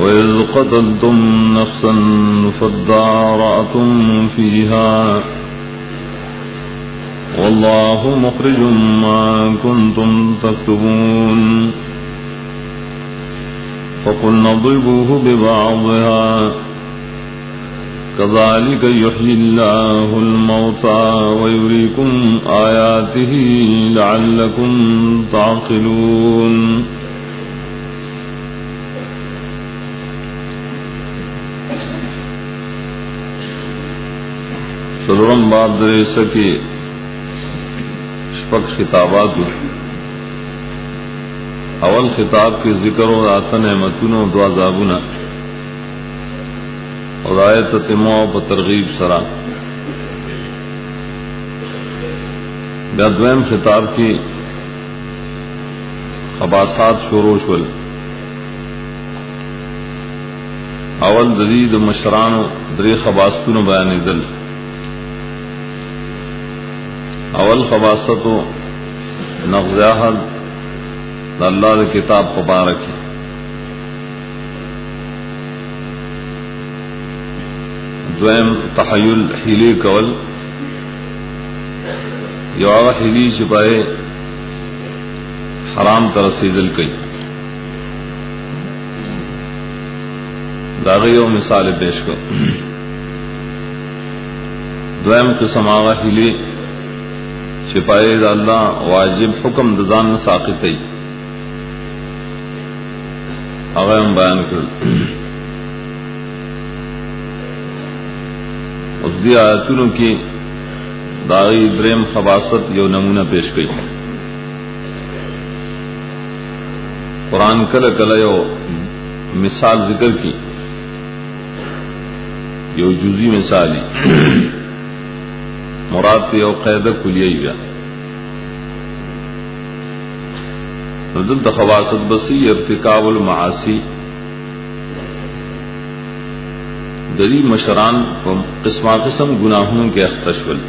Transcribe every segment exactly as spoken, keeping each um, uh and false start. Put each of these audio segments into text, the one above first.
وإذ قتلتم نفسا فادارأتم فيها والله مخرج ما كنتم تكتمون فقلنا اضربوه ببعضها كذلك يحيي الله الموتى ويريكم آياته لعلكم تعقلون. سلورم باب دریسہ کی شپک خطابات. اول خطاب کی ذکر و آتا نعمتون و دعا زابونا اور آیت تتمو و ترغیب سرا. بیادویم خطاب کی خباسات شروع شول. اول ددید مشران و دری خباستون بیانی دل. اول خباست و نغزاحد اللہ دے کتاب مبارکی. دویم تحیل حیلی کول یو آغا حیلی چپائے حرام ترسیدل کئی. داغی یو مثال پیش کر. دویم قسم آغا حیلی چپائے دا اللہ واجب حکم دزان ساقطی آغا ہم بیان کر. اس دی آیتونوں کی داغی دریم خباست یو نمونہ پیش کی. قرآن کل کل یو مثال ذکر کی یو جزی مثالی مراد یو قیدہ کلیئی گیا. دلت خواصت بسی ارتکاب المعاصی دری مشران قسم قسم گناہوں کے اختشول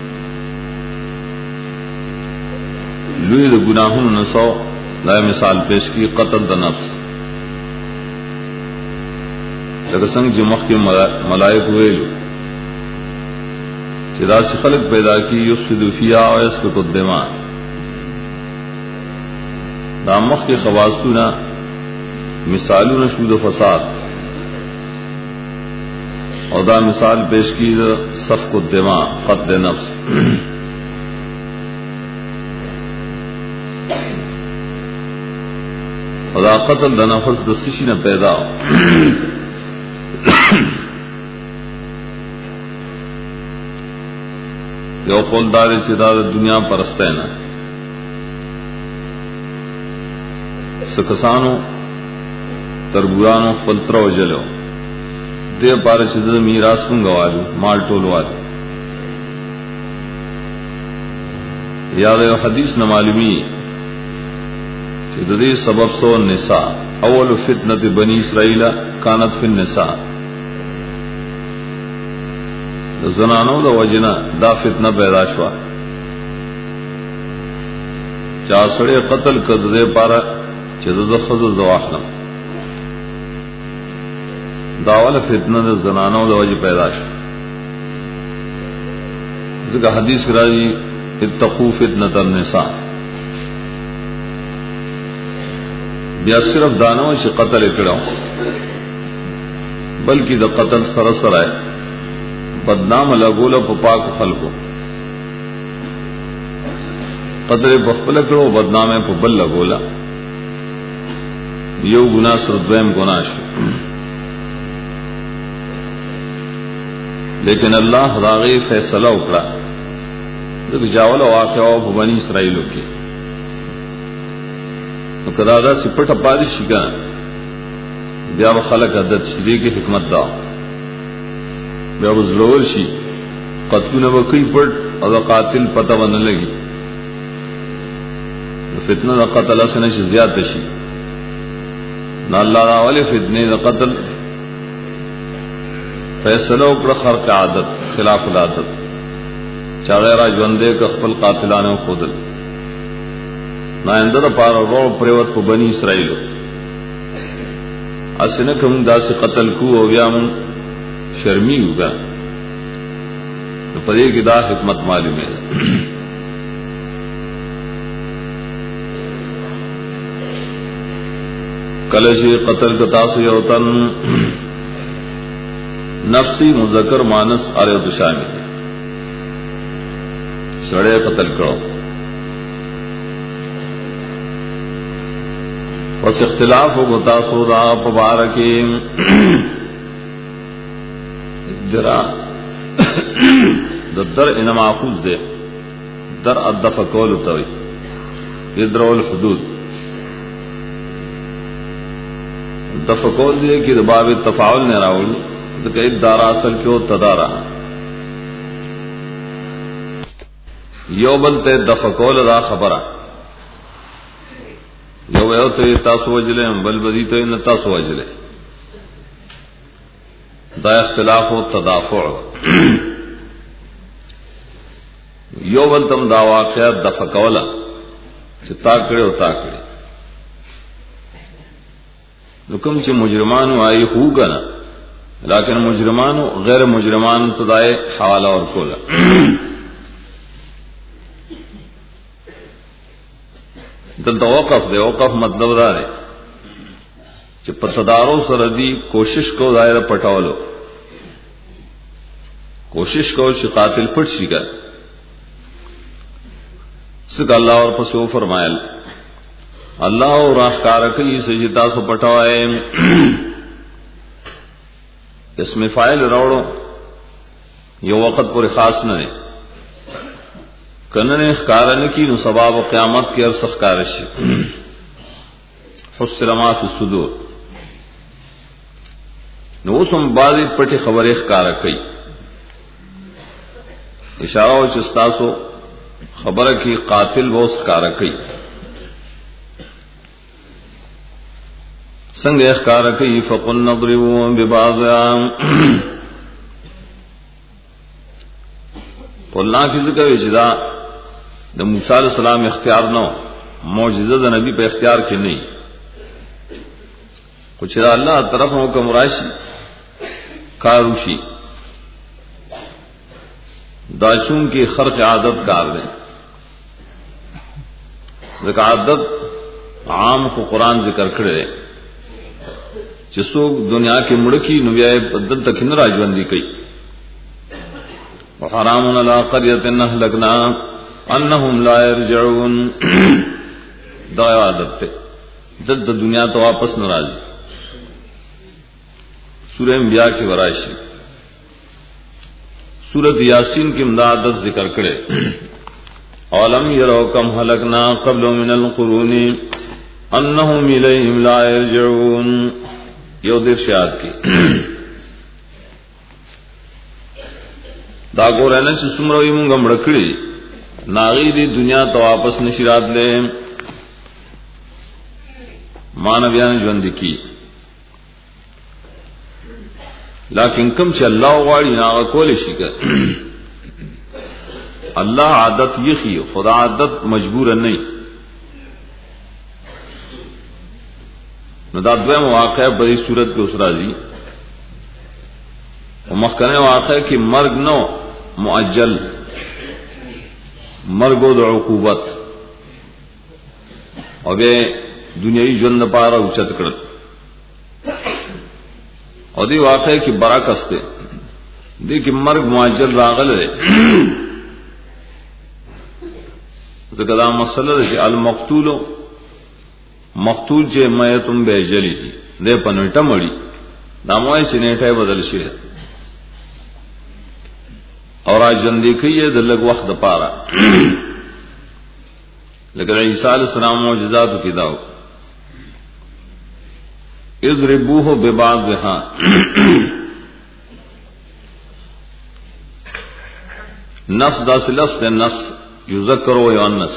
لوی د گناہوں نسو لائے مثال پیش کی قتل د نفس لکسنگ جمخ کے ملائک ہوئے لو چدا سے خلق پیدا کی یفسد فیہا و یسفک الدماء. دا مخ کے خواصونا مثالون شود فساد اور دا مثال پیش کی دا سفک الدماء قتل نفس. اور دا قتل دا نفس دا سشی نہ پیدا یو قولداری چدا دا دنیا پرستینا سکسانو تربورانو فلتر و جلو دے پارے چدد میراث منگوالو مال ٹولوالو. یاد یو حدیث نہ معلومی چددی سبب سو النساء اول فتنة بنی اسرائیل کانت فی النساء. زنانو دا وجنا دا فتنہ پیدا شوا چا سڑے قتل کد دے پارا چدد خزر زواخلم داول فتنہ دا زنانو دا وجہ پیدا شوا. ذکر حدیث راجی اتقو فتنة النساء. بیا صرف دانو چی قتل اکڑاو بلکہ دا قتل سرسر آئے بدنام لگولا پا پاک خلقو قدر بخبل کرو بدنام پا بل لگولا یو گناہ سر دویم گناہ شو. لیکن اللہ راغی فیصلہ اکڑا دیکھ جاولا واقعہ پا بنی اسرائیلو کی کدادا سپٹ اپادی شکا بیا خلق عدد شدی کی حکمت دا بیا بزلور شی قتلون وکی پٹ اور قاتل پتہ ون لگی فتنہ دا قتل اسنے سے زیادہ شی نہ اللہ راولی فتنے دا قتل فیصلہ اکڑا خرق عادت خلاف العادت چاغیرہ جوندے کا خپل قاتلانے خودل نائندہ دا پارا رو پریوت پا بنی اسرائیلو اسنه کوم داسې قتل کو او بیا مون شرمی ہوگا نو پدې کې دا حکمت معلومه ده. کله چې قتل کو تاسو یو تن نفسی مذکر مانس اره د شامل سړی قتل کړو پس اختلاف ہو گتا سودا پبارکی درا در ان ماخوذ دے در ادف قول توي ادرو الحدود دف قول دے کہ باب تفاعل نے راول تو کہ دارا اصل کیوں تدارا یو بلتے دف قول دا خبرہ یو یو ته تاسو وجلې بل بدی ته نه تاسو وجلې دا اختلاف او تدافع یو بل تم دا واقعات د فقوله چې تا کړو تا کړی نو کوم چې مجرمانو آی هوګا نه لیکن مجرمانو غیر مجرمان تدای حواله اور کوله دلته وقف دی. وقف مطلب دا دی چې په تدارو سره دی کوشش کو دایره پټاولو کوشش کو چې قاتل پټ شي ګر څنګه الله اور پسو فرمایل الله او راخکار کوي سجدا سو پټوای اسم فاعل راوړو یو وخت پر خاص نه دی کنن اخکارن کی نو ثواب قیامت کے ارس اخکارش حسر ما فی الصدور نو اسم بعضی پٹی خبر اخکار کئی اشارہ و چستاسو خبر کی قاتل و اخکار کئی سنگ اخکار کئی فقل نضربو ببعضیان قلنا کی ذکر اجدا د موسی علیہ السلام اختیار نو معجزہ د نبی په اختیار کې نه کچھ الله طرف نو کوم راشي کاروشي دا چون کې خرق عادت کار دی ځکه عادت عام خو قرآن ذکر کړی چې څوک دنیا کې مړ کی نو بیا بدل تک نه راځوندي کوي وحرام علی قريه اهلكنا انہم لا يرجعون دا عادت تے جد دنیا تو واپس ناراض. سورہ انبیاء کی ورائشی سورۃ یاسین کی امدادت ذکر کرے اولم یروا کم ہلکنا قبل من القرون انہم الیہم لا يرجعون یو دیر شاد کی دا گو رہنا چھ سمروی مونگا مڑکڑی ناغی دی دنیا تو واپس نشرات لے مانویان ژوند کی لیکن کم چې الله غواړي ناغه کول شي که الله عادت یخي خدا عادت مجبور نه نو دا دویم واقع په دې صورت کې اوس راځي او مخکنه واقع کې مرګ نو مؤجل مرګ او عقوبت او به دنیوي ژوند لپاره اوچت کړل او دی واقع کی برعکس ته دی کی مرگ معجل راغله ځکه دا مسله ده چې المقتول مقتول چې میتم بیجلی دی په نټه مړی دا موای چې نیټه بدل شي اور اجندې کوي د لږ وخت لپاره لکه عیسی علیہ السلام معجزات کې داو اضربوه ببعضها نفس دا لفظ ہے نفس یذکر و یؤنث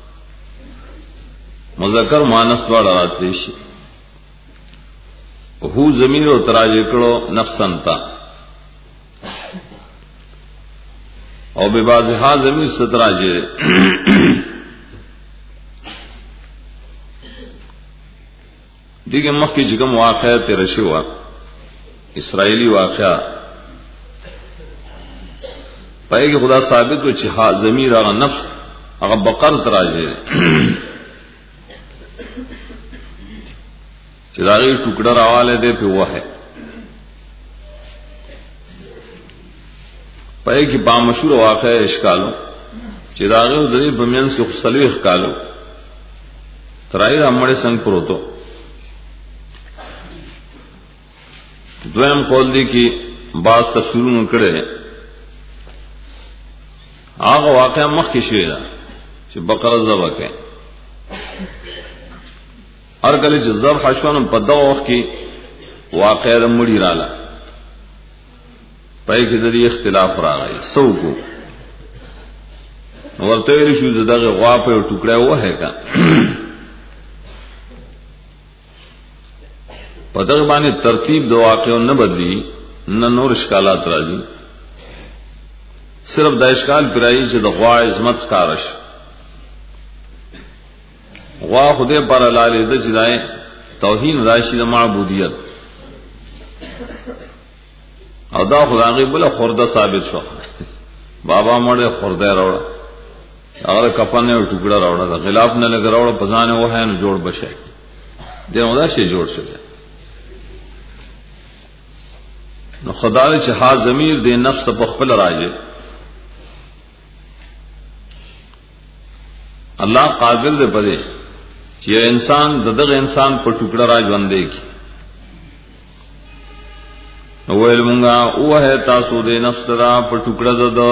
مذکر مؤنث دواړه راځي شي هو زمين او تراجه کړو نفسن تا او ببعضها زمين ستراجه دیگه مخکې چې کوم واقعه تیر شو اسرائیلی واقعه پای کې خدا ثابت و چې ها ضمیر هغه نفس هغه بقر تراځي چې دا غي ټوکړه راواله دی په وه پای کې با مشهور واقعه اشکالو چې دا غو د بمینس کې خصلوي ښکالو ترای رامړې څنګه پروتو دویم قول دی کې باز تفسیرونه کړي هغه واقعا مخکې شوی دا چې بقره ذبح کړي هر کله چې ذبح شونه په دغه وخت کې واقعا مړی رااله پای کې د دې اختلاف راغی سو کو ورته ویل شو دغه غوا په ټوکړه وه کا په دغه باندې ترتیب د واقعو نه بدلی نه نور اشکالات راځي صرف د اشکال پرای چې د غوا عظمت کارش غوا خدای پر لاله د جدای توهین راشي د معبودیت او دا خدای بل خورده ثابت شو بابا مړ خورده راوړ هغه کپن یو ټوکړه راوړ دا غلاف نه لګ راوړ پزانه وه نه جوړ بشه دغه دا شی جوړ شو نو خدای چې ها ضمیر دې نفس په خپل راځي الله قادر دې پدې چې انسان دغه انسان په ټوکړه را ژوندې کی نو ویل مونږه اوه تاسو دې نفس را په ټوکړه دد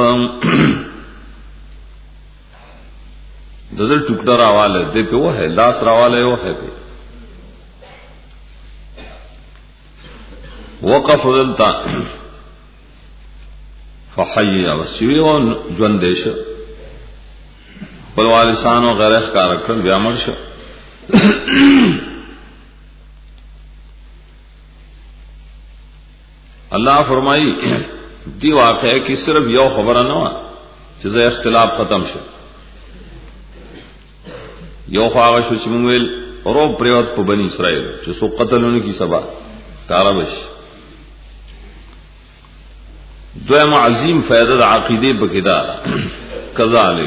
دغه ټوکړه راواله دې په وه لاس راواله وه په وقف دلتا فحیّ وسیون ژوندېش په والسانو غیر ښکار کړل بیا مړ شو الله فرمایي دی واقعه کې صرف یو خبره نه و چې زه اختلاف ختم شو یو خواغه شو چې موږ ویل اورو پریوت په بنی اسرائیل چې سو قتلونه کی سبا کارابش دویم عظیم فائدہ دا عقیدے بکدا کذالک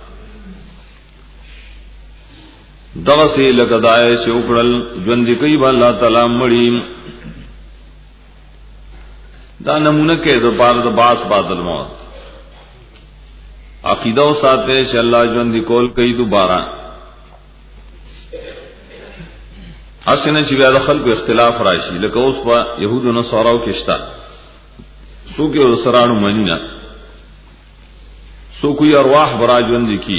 دغه سي لګدای چې وکړل ژوند کوي با الله تعالی مړی دا نمونه کې د بار د باس بادل موت عقیده او ساته چې الله ژوند کول کوي دوباره اسنه چې بیا د خلکو اختلاف راشي لکه اوس په يهودو نو سوراو کې شته سو کې ورسرانو منینا سو کوئی ارواح برا ژوند کی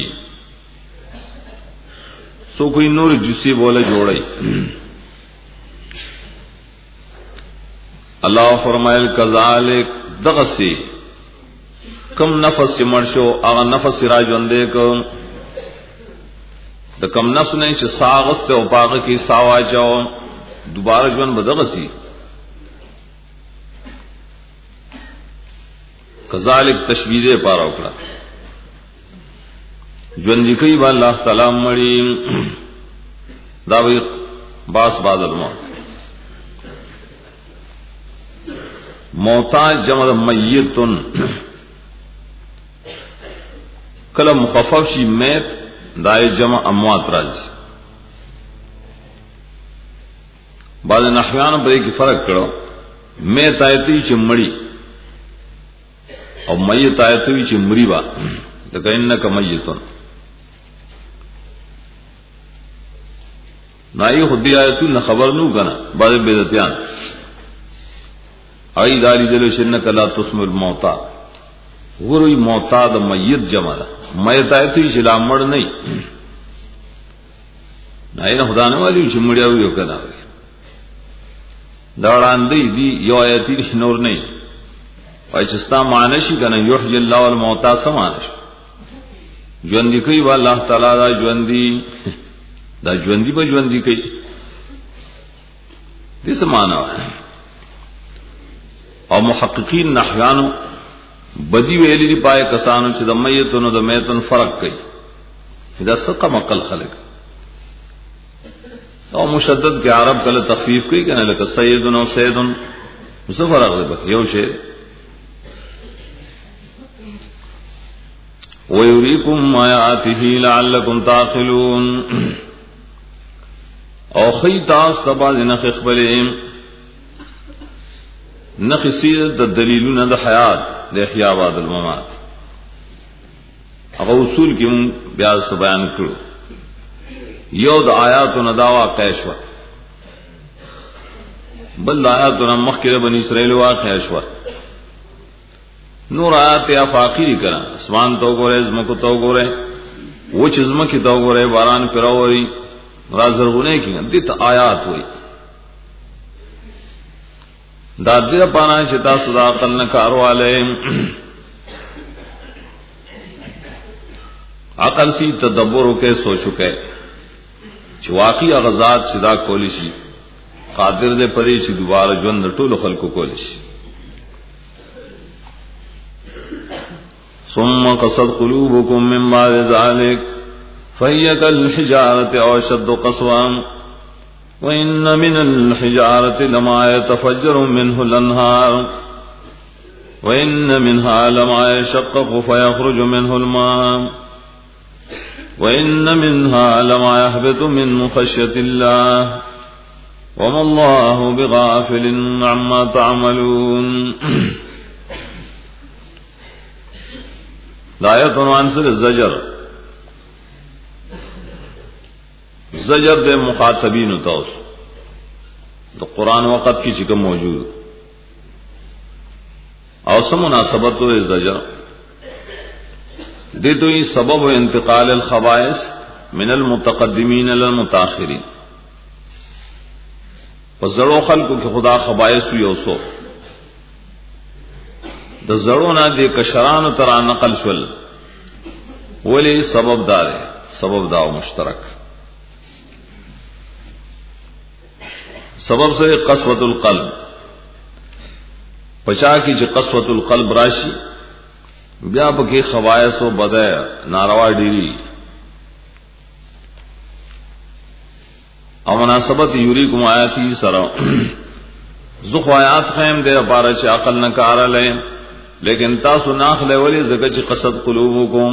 سو کوئی نور جسی بوله جوړي الله فرمایل کذالک دغسی کم نفس مرشو هغه نفس را ژوندې کو د کم نفس نه چې ساغست او پاغه کی ساوا جاو دوباره ژوند بدغسی کذالک تشبیه پاره وکړه ژوند کوي با الله تعالی مړی دا وی باس بادل موت موتا جمع میتن کله مخفف شي میت دای جمع اموات راځي بعض نحویان په کې فرق کړو میت آیتی چې مړی او میت آیتوی چې مری با لکه انک میتون نای خدای آیتون خبر نو کنه بعض بدعتیان ای داری دلو شنک لا تسمع الموتى وروي موتا د میت جمع ده میت آیتوی چې لا مړ نه نای نه خدای نه والی چې مړیاو یو کنه دا وړاندې دی یو آیتی نور نه پایچستا معنی کنه یحیی الله الموتى سمانش ژوندۍ کوي با الله تعالی دا ژوندۍ دا ژوندۍ به ژوندۍ کوي دې سمانا او محققین نحویانو بدی ویلی دی پای کسانو چې د میتونو د میتون فرق کوي دا څه مقل خلق او مشدد کے عرب کله تخفیف کوي کنه لکه سیدن او سیدن مصفر اغلب یو شی ويريكم آياته لعلكم تعقلون او خی تاس تبا نخ خبلهم نخ سید د دلیلونه د حیات د احیا بعد الممات هغه اصول کې بیا بیان کړو یو د آیاتونو دا واقع شو بل آیاتونو مخکې بنی اسرائیل واقع شو نور آیات افاقی کړه اسمان تو ګوره زمکو تو ګوره و چې زمکه تو ګوره باران پراوري رازرغونه کې دې ته آیات وای دا دې پانا چې تاسو دا عقل نه کارواله عقل سی تدبر کے سوچو کے چې واقعي غزاد صدا کولی شي قادر دې پرې چې دوباره ژوند ټول خلکو کولی شي ثم قصد قلوبكم من بعد ذلك فهي كالحجارة أو أشد قسوة وإن من الحجارة لما يتفجر منه الأنهار وإن منها لما يشقق فيخرج منه الماء وإن منها لما يهبط من خشية الله وما الله بغافل عما تعملون دایت عنوان سے زجر زجر دے مخاطبین توس تو قرآن وقت کی چکم موجود اور سم مناسبت تو زجر دے تو یہ سبب و انتقال الخبائث من المتقدمین الى المتاخرین پس زڑو خلقو کہ خدا خبائث ہوئی اوسو د زړو نه د کشرانو تر نقل شول ولی سبب دار سبب داو مشترک سبب سے قسوۃ القلب پچا کی چې قسوۃ القلب راشي بیا پکې خواص او بدای ناروا ډیری او مناسبت یوریکم آیاتی سره زخ آیات خیم دے پارا چې عقل نه کار لئ لیکن تاسو ناخله ولی زکه چې قصد قلوبکم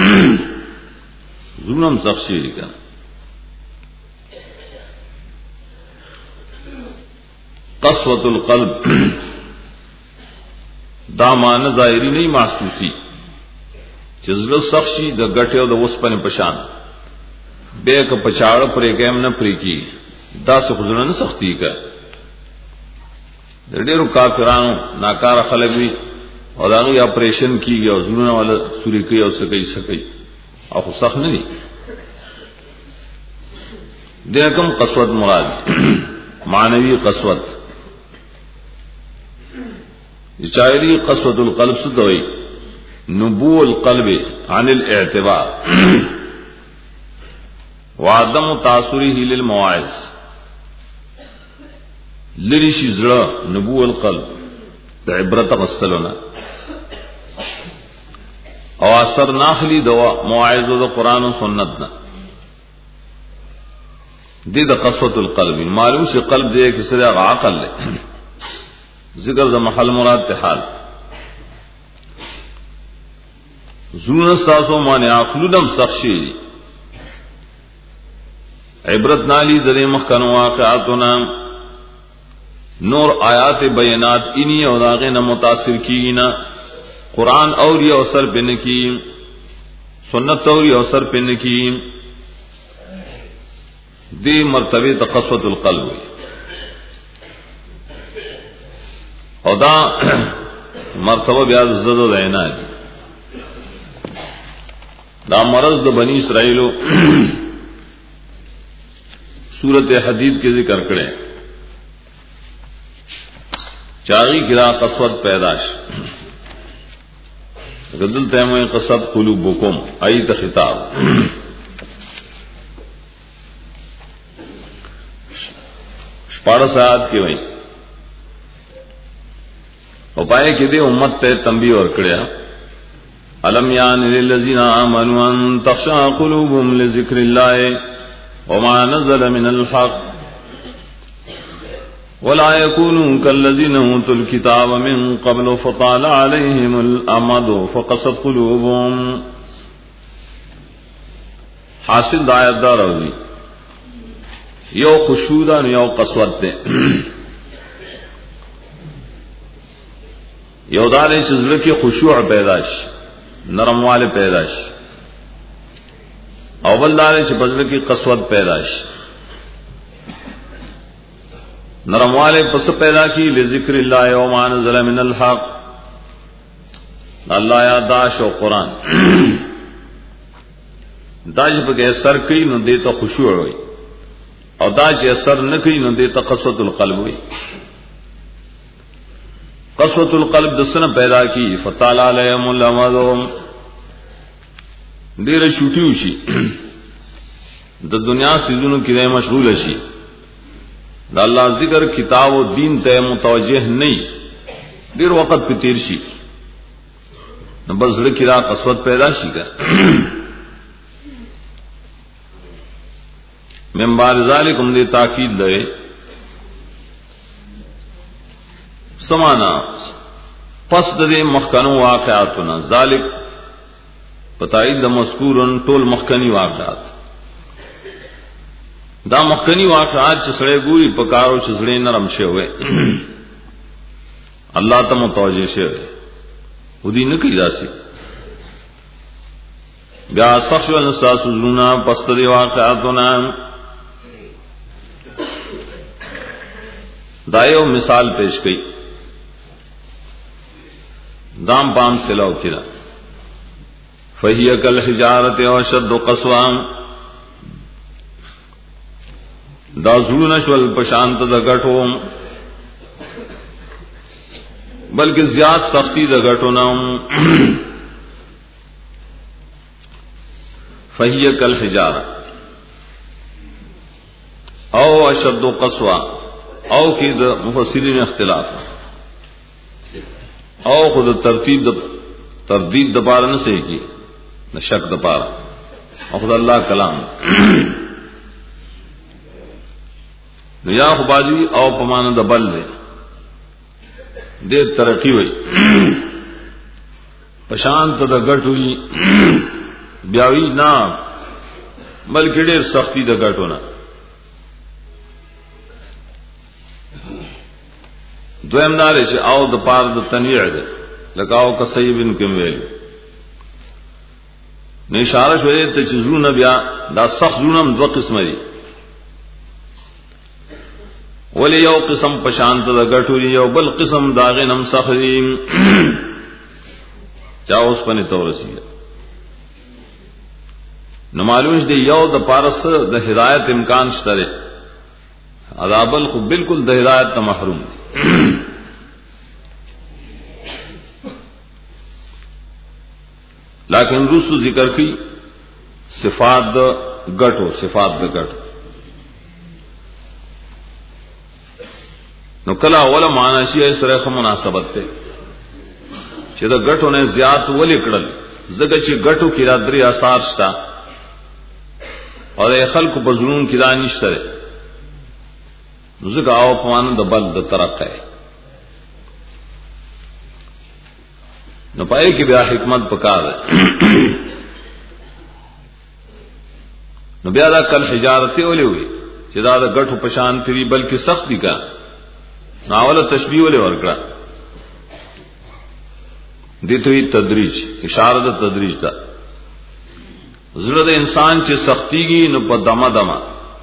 ظلم سخشی کا قسوۃ القلب دا معنی ظاهری نه محسوسی چې زړه سخشی د غټه او د وسپنه پشان به ک پچاړ پرې کېم نه پرې کی دا څه خزونه نه سختی کا ډېرو کافرانو ناکار خلک وی اور هغه اپریشن کیږي او زړونه والا سوري کوي او څه کوي څه کوي او خو صح نه دي دغه قسوت مراد معنوي قسوت شاعری قسوت القلب څه دوی نبو القلب عن الاعتبار وعدم تاثره للمواعظ لری شي زړه نبو القلب د عبرت غسلونه او اثر ناخلی دوا مواعظه د قران او سنت نه دې د قسوت القلب معلوم شي قلب دې کې سره عقل له ذکر د محل مراد ته حال زونه تاسو باندې عقلودم سخشي عبرت نالی ذری مخکنو واقعاتنا نور آیات بینات انہی اور آگے نہ متاثر کی نہ قرآن اور یہ اثر پہ نہ کی سنت اور یہ اثر پہ نہ کی دی مرتبہ تقسوۃ القلب ہوئی اور دا مرتبہ بیاد زد و دینا دی دا مرض دا بنی اسرائیلو سورت حدید کے ذکر کریں چاغی کرا قسوت پیداش غدل تیمو قصد قلوبکم ایت خطاب شپارہ ساعت کی وئی او پائے کہ دے امت تے تنبیہ اور کڑیا الم یان للذین آمنوا ان تخشع قلوبهم لذکر اللہ وما نزل من الحق ولا يكونوا كالذين اوتوا الكتاب من قبل فطال عليهم الامد فقست قلوبهم. حاصل آیت دار ہوئی یو خشوع یو قسوت دے. یو دار چزل کی خشوع پیداش نرم والے پیداش اول دار چ بزل کی قسوت پیداش نرم والے پس پیدا کی لذکر اللہ یوم انزل من الحق اللہ یاداش و قرآن داج پہ اثر کئی نو دیتا خشوع ہوئی اور داج اثر نہ کئی نو دیتا قسوت القلب ہوئی. قسوت القلب دسنا پیدا کی فطال علیہم الامد دیر چھوٹی ہوشی د دنیا سیزونو کی دے مشغول شی دا اللہ ذکر کتاب و دین تے متوجہ نہیں دیر وقت پہ تیر شی نہ بس رکی را قسوت پیدا شی کر. من بعد ذالکم دے تاکید دے سمانا پس دے مخکنو واقعاتنا ذالک پتائی دا مذکورن طول مخکنی واقعات دا مخکنی واقعات چسڑے گوری پکارو چسڑے نرم شے ہوئے اللہ تا متوجہ شے ہوئے خودی نکی دا سی بیا سخش و نساس زونا پس دے واقعاتنا دائیو مثال پیش کئی دام پام سلاو کرا فہی کل حجارت و شد و قصوام دا زلونشول پشانت دا گٹو بلکہ زیاد سختی دا گٹو نام فہی کل حجارت او اشد و قصوا او کی دا مفسرین اختلاف او خود ترتیب دا تردید دا پارا نہ سے کی نہ شک دا پارا او خود اللہ کلام نیا خبازی او پمان دا بل دے دے ترقی ہوئی پشانت دا گٹ ہوئی بیاوی نا بلکہ دیر سختی دا گٹ ہونا. دویم دارے چھ او دا پار دا تنویع دے لکاو کا سیبن کم ویلی نیشارش ویدے تا چھ زرون بیا دا سخت زرونم دو قسم دی ولی یو قسم پشانت دا گٹوری یو بل قسم داغنم سخریم چاہو اس پنی تورسی نمالوش دی یو دا پارس دا ہدایت امکان شترے عذابل خود بالکل دا ہدایت تا محروم دی. لیکن رسو ذکر کی صفات دا گٹو صفات دا گٹو نو کلا اولا معنی شیئے سرخ مناسبت تے چی دا گٹو نے زیاد ولی کڑل زگا چی گٹو کی را دری اثار شتا اور اے خلق بزرون کی را نشترے زگا آو پوانا دا بل دا طرق ہے نو پائے کہ بیا حکمت پکار ہے نو بیا دا کل حجارتی اولی ہوئی چی دا دا گٹو پشان تری بلکہ سختی کا ناول تشبیہ ولے ورکڑا دیتوی تدریج اشارہ دا تدریج دا زرد انسان چی سختی گی نو پا دما دما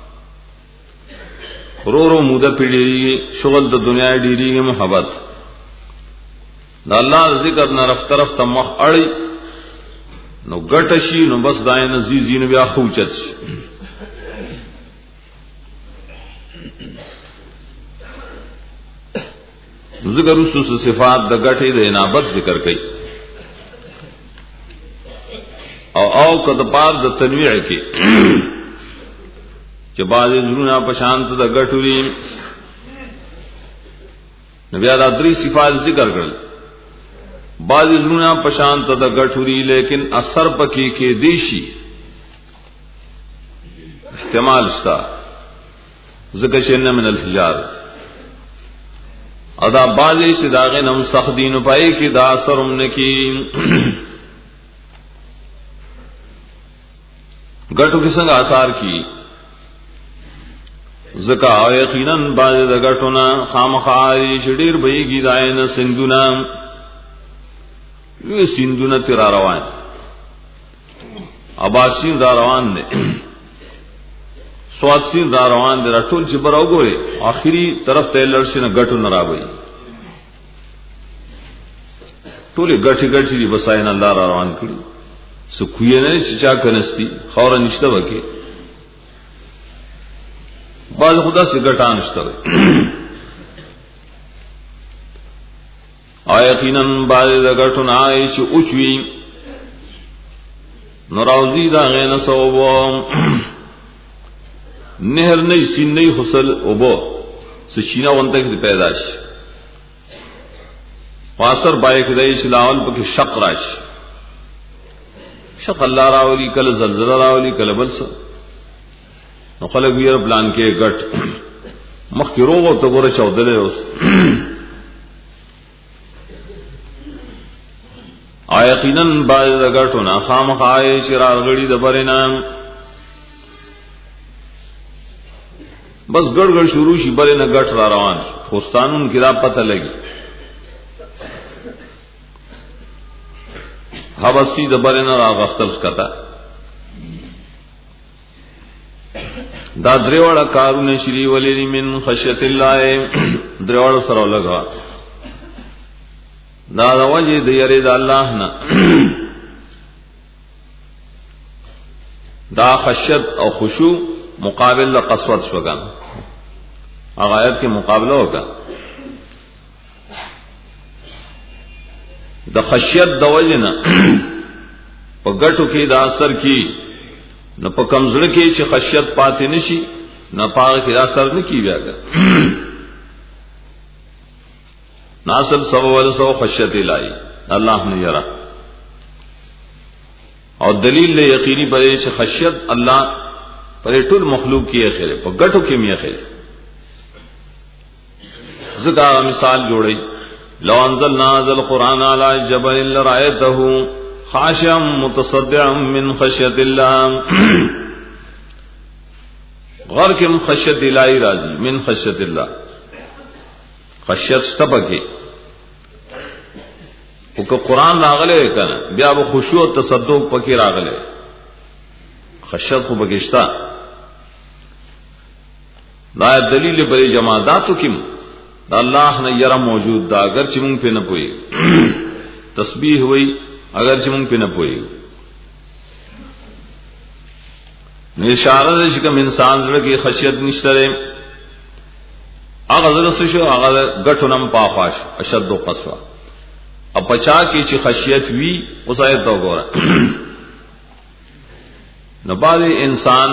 رو رو مودہ پیڑی گی شغل دا دنیا ڈیری گی محبت دا اللہ ذکر نہ رفت رفت مخ اڑی نو گٹشی نو بس دائیں نزیزی نو بیا خوچت ذکر اس صفات دا گٹی دا انابت ذکر کئی او او کدپار دا تنویع کی چھ بعض ضرورنا پشانت دا گٹولی نبی دا دری صفات ذکر کرل بعض ضرورنا پشانت دا گٹولی لیکن اثر پکی کے دیشی احتمال شتا ذکر شن من الحجارت ادا بازی چې داغه نم سخت دین پای کې دا اثرم نکی ګټو کې څنګه آثار کی زکا یقینا باز د ګټونه خامخای شډیر بېږي داینه سندونه یو سندونه تر روان اباسین دا روان دي سواتسین دا روان دي ټول چې بر وګوري اخري طرف ته لړشنه ګټو نه راوي ټول ګټي ګټي دي بساین الله را روان کړي سو کوی نه چې چا کنستی خور نشته وکي باز خدا سے ګټان نشته آ یقینا باز د ګټو نه آی چې اوچوي نراوزی دا غین صوبو نهر نه سین نه حسل اوبو سچینا وانته کې پیدا شي واثر بای کې دای چې لاول پکې شق راشي شق الله راولي کله زلزلہ راولي کله بل څه نو خلک یې پلان کې ګټ مخ کې روغ او ته ګوره چودلې اوس آیقینا باز د ګټو نه خامخای شرار غړي د برینام بس ګړ ګړ شروع شي بل نه ګټ را روان خوستانون کې را پته لګي حوسی د بل نه راغختل کتا دا دریواړه کارونه شری ولې من خشیت الله دریواړه سره لګا دا د وجه د یری د الله نه دا خشیت او خشوع مقابل د قسوت شوګان هغه آیت کې مقابله وکړه د خشیت د وجه نه په ګټو کې د اثر کې نو په کمزړه کې چې خشیت پاتې نشي نه پاره کې اثر نه کیږي ناصب سو ول سو خشیت الہی الله نے یرا اور دلیل له یقینی پرې چې خشیت الله پر ټول مخلوق کې اخره په ګټو کې می اخره زدا مثال جوړي لو انزلنا ذل قران على جبل لرأيته خاشعا متصدعا من خشیت الله غر کې خشیت الہی راضی من خشیت الله خشیت ستبکه او که قران راغله کنه بیا به خشوع او تصدق پکې راغله خشیت خو بګشتا دا دلیل پر جماعاتو کې الله نه یره موجود دا اگر چې مونږ په نه پوي تسبیح وای اگر چې مونږ په نه پوي نو اشاره ده چې کوم انسان سره کې خشیت نشته هغه زره شو هغه غټونم پاپاش اشد قسوه او پچا کې چې خشیت وی اوسای ته وګوره نو باندې انسان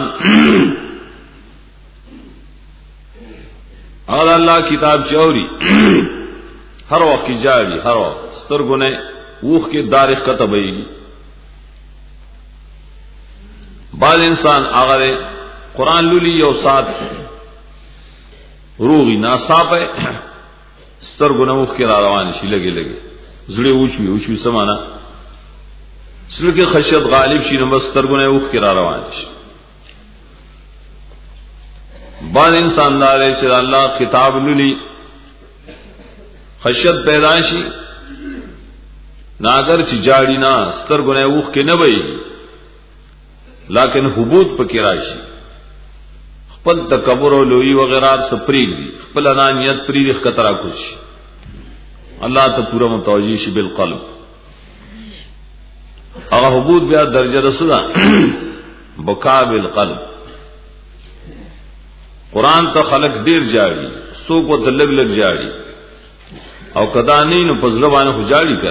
هغه الله کتاب چوري هر وخت کې جاری هر وخت سترګونه وښ کې دارخ کتبې بعض انسان هغه قران لولي یو سات روغي ناصافه سترګونه وښ کې را روان شي لګي لګي زړه وښوي وښوي سمانا سره کې خشیت غالب شي نو بس سترګونه وښ کې را روان شي بعض انسان دار چې الله کتاب لولي خشیت پیدا شي ناګر چې جاړي نه سترګونه وښ کې نه وي لیکن حبوط پکې راشي خپل تکبر او لوی وغیرہ سپریګ دي خپل انانیت پری خطر کوش الله ته پورا متوجی شي بالقلب هغه حبوط بیا درجه رسوله بکا بالقلب قران ته خلق ډیر جاړي څوک وته لګ لګ جاړي او کدا نه نو پزله باندې خو جاړي کړ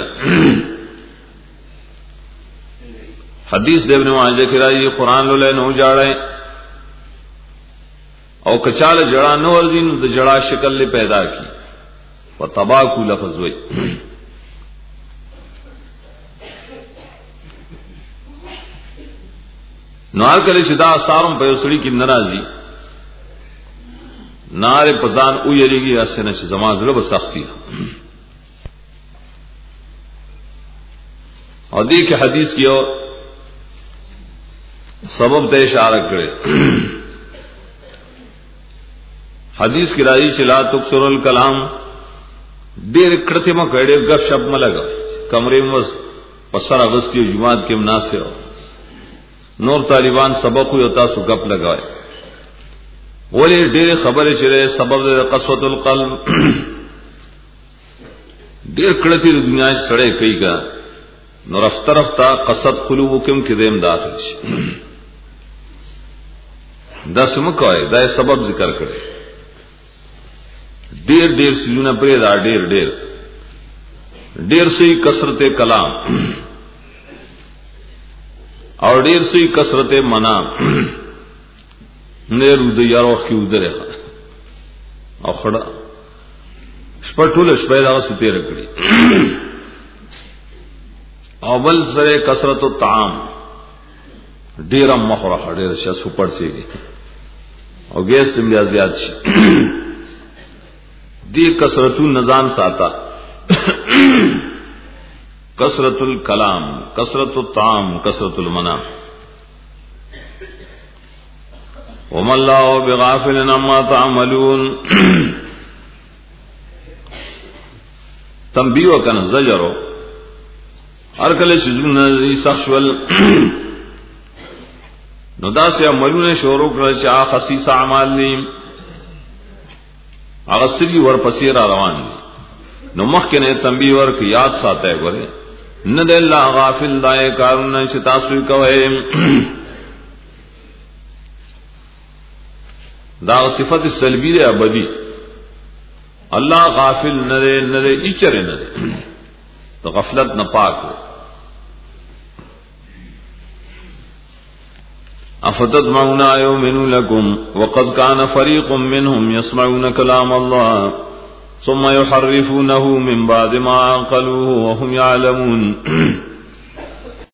حدیث د ابن ماجه کې راځي قران له نو جاړي او کچاله جړه نو ورځین د جړه شکل له پیدا کی وتباکو لفظ وای نو هر کله چې دا اثارم په وسړي کې ناراضي نار پزان او یریږي اسنه چې زما زړه به سختي او دې کې حدیث کیو سبب ته اشاره کړې حدیث کی راځي چې لا تکثر الکلام ډېر کړته ما کړې غب شپ ملګا کمرې مس پسر اغسطی جمعات کې مناسب نور طالبان سبق یو تاسو غپ لگاوي ولې ډېر خبره چره سبب د قسوت القلب ډېر کړته د دنیا سره کوي کا نو رفته رفته قصد قلوبکم کې دیم داخل شي دا سم کوي دا سبب ذکر کړي ډېر ډېر سيزونه پرې دا ډېر ډېر ډېر سي کثرت کلام او ډېر سي کثرت منام نه رود یارو خو دره او خړه شپټول شپه دا ستې رکړي او بل سره کثرت الطعام ډیر مخره ډیر شس پړ سي او ګیس تم بیا زیات شي دی کثرت النظام ساته کثرت الکلام کثرت الطعام کثرت المنام وما الله بغافل عما تعملون تنبیه وکړه زجرو هر کله چې زونه سخشول نو دا سه عملونه شروع کړل چې هغه خصيص اعمال دي هغه سړي ورپسې را روان دي نو مخکې نه تنبیه ورک یاد ساته غره نه د الله غافل دای کارونه چې تاسو کوي دا صفت سلبی ده ابدی الله غافل نه نه ایچره نه تو غفلت نه پاک افتطمعون يؤمنون لكم وقد كان فريق منهم يسمعون كلام الله ثم يحرفونه من بعد ما عقلوه وهم يعلمون